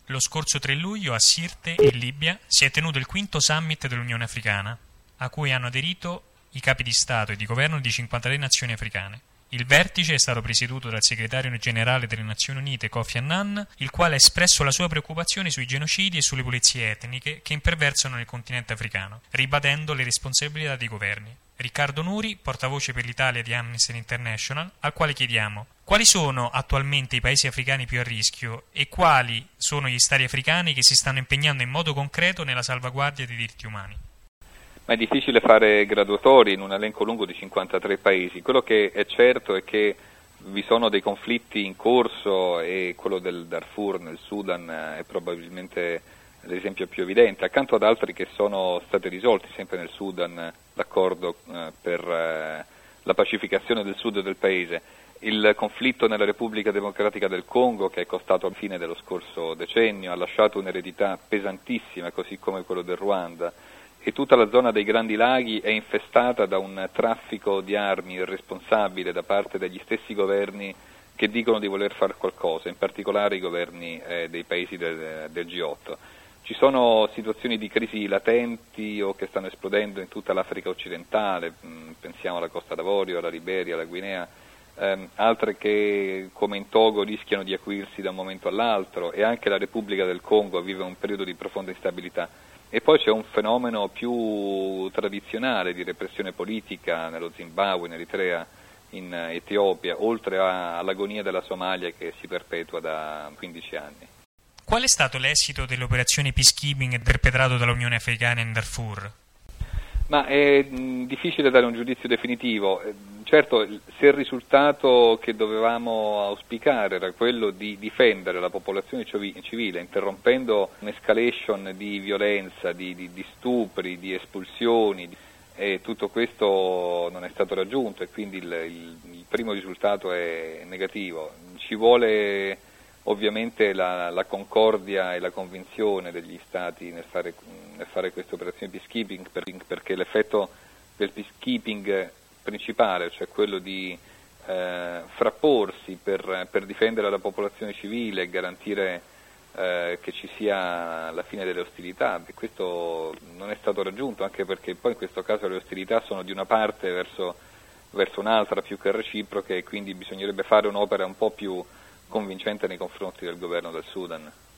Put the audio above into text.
Lo scorso 3 luglio a Sirte, in Libia, si è tenuto il quinto summit dell'Unione Africana, a cui hanno aderito i capi di Stato e di governo di 53 nazioni africane. Il vertice è stato presieduto dal segretario generale delle Nazioni Unite Kofi Annan, il quale ha espresso la sua preoccupazione sui genocidi e sulle pulizie etniche che imperversano nel continente africano, ribadendo le responsabilità dei governi. Riccardo Nuri, portavoce per l'Italia di Amnesty International, al quale chiediamo: quali sono attualmente i paesi africani più a rischio e quali sono gli stati africani che si stanno impegnando in modo concreto nella salvaguardia dei diritti umani? Ma è difficile fare graduatori in un elenco lungo di 53 paesi. Quello che è certo è che vi sono dei conflitti in corso e quello del Darfur nel Sudan è probabilmente l'esempio più evidente, accanto ad altri che sono stati risolti, sempre nel Sudan, l'accordo per la pacificazione del sud del paese. Il conflitto nella Repubblica Democratica del Congo, che è costato alla fine dello scorso decennio, ha lasciato un'eredità pesantissima, così come quello del Ruanda, e tutta la zona dei Grandi Laghi è infestata da un traffico di armi irresponsabile da parte degli stessi governi che dicono di voler fare qualcosa, in particolare i governi dei paesi del G8. Ci sono situazioni di crisi latenti o che stanno esplodendo in tutta l'Africa occidentale, pensiamo alla Costa d'Avorio, alla Liberia, alla Guinea, altre che come in Togo rischiano di acuirsi da un momento all'altro, e anche la Repubblica del Congo vive un periodo di profonda instabilità. E poi c'è un fenomeno più tradizionale di repressione politica nello Zimbabwe, in Eritrea, in Etiopia, oltre all'agonia della Somalia che si perpetua da 15 anni. Qual è stato l'esito delle operazioni peacekeeping interpretato dall'Unione Africana in Darfur? Ma è difficile dare un giudizio definitivo. Certo, se il risultato che dovevamo auspicare era quello di difendere la popolazione civile, interrompendo un'escalation di violenza, di stupri, di espulsioni, e tutto questo non è stato raggiunto, e quindi il primo risultato è negativo. Ci vuole ovviamente la concordia e la convinzione degli Stati nel fare queste operazioni peacekeeping, perché l'effetto del peacekeeping principale, cioè quello di frapporsi per difendere la popolazione civile e garantire che ci sia la fine delle ostilità, e questo non è stato raggiunto, anche perché poi in questo caso le ostilità sono di una parte verso un'altra più che reciproche, e quindi bisognerebbe fare un'opera un po' più convincente nei confronti del governo del Sudan.